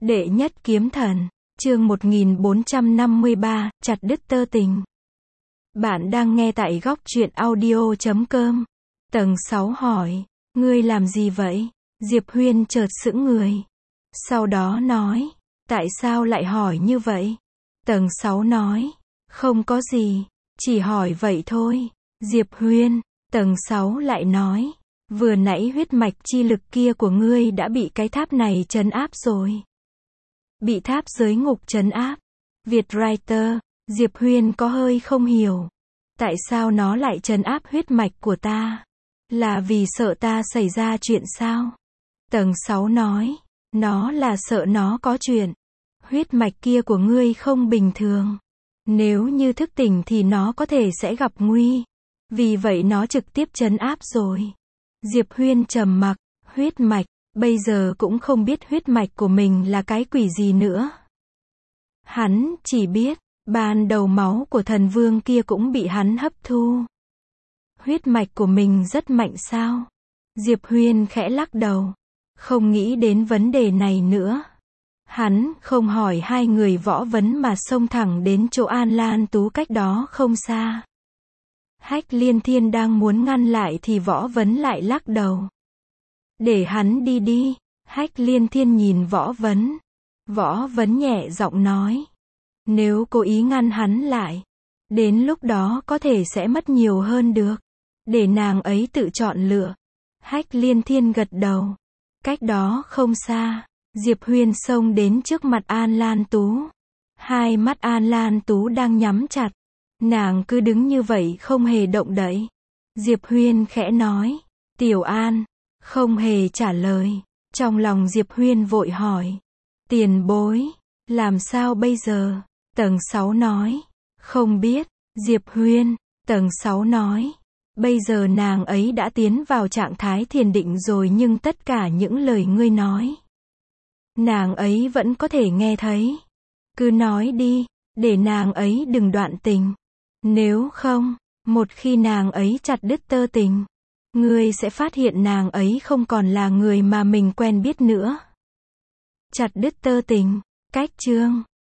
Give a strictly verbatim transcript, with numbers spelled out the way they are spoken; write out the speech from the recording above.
Đệ nhất kiếm thần, chương một nghìn bốn trăm năm mươi ba, chặt đứt tơ tình. Bạn đang nghe tại góc truyện audio chấm com. Tầng sáu hỏi, ngươi làm gì vậy? Diệp Huyên chợt sững người. Sau đó nói, tại sao lại hỏi như vậy? Tầng sáu nói, không có gì, chỉ hỏi vậy thôi. Diệp Huyên, tầng sáu lại nói, vừa nãy huyết mạch chi lực kia của ngươi đã bị cái tháp này trấn áp rồi. Bị tháp giới ngục trấn áp. Việt Writer, Diệp Huyên có hơi không hiểu. Tại sao nó lại trấn áp huyết mạch của ta? Là vì sợ ta xảy ra chuyện sao? Tầng sáu nói, nó là sợ nó có chuyện. Huyết mạch kia của ngươi không bình thường. Nếu như thức tỉnh thì nó có thể sẽ gặp nguy. Vì vậy nó trực tiếp trấn áp rồi. Diệp Huyên trầm mặc, huyết mạch, bây giờ cũng không biết huyết mạch của mình là cái quỷ gì nữa. Hắn chỉ biết, ban đầu máu của thần vương kia cũng bị hắn hấp thu. Huyết mạch của mình rất mạnh sao? Diệp Huyên khẽ lắc đầu, không nghĩ đến vấn đề này nữa. Hắn không hỏi hai người võ vấn mà xông thẳng đến chỗ An Lan Tú cách đó không xa. Hách Liên Thiên đang muốn ngăn lại thì võ vấn lại lắc đầu. Để hắn đi đi. Hách Liên Thiên nhìn võ vấn. Võ vấn nhẹ giọng nói, nếu cố ý ngăn hắn lại, đến lúc đó có thể sẽ mất nhiều hơn được. Để nàng ấy tự chọn lựa. Hách Liên Thiên gật đầu. Cách đó không xa, Diệp Huyên xông đến trước mặt An Lan Tú. Hai mắt An Lan Tú đang nhắm chặt. Nàng cứ đứng như vậy không hề động đậy. Diệp Huyên khẽ nói, Tiểu An, không hề trả lời. Trong lòng Diệp Huyên vội hỏi, tiền bối, làm sao bây giờ? Tầng sáu nói, không biết. Diệp Huyên, tầng sáu nói, bây giờ nàng ấy đã tiến vào trạng thái thiền định rồi nhưng tất cả những lời ngươi nói, nàng ấy vẫn có thể nghe thấy. Cứ nói đi, để nàng ấy đừng đoạn tình. Nếu không, một khi nàng ấy chặt đứt tơ tình, ngươi sẽ phát hiện nàng ấy không còn là người mà mình quen biết nữa. Chặt đứt tơ tình, cách chương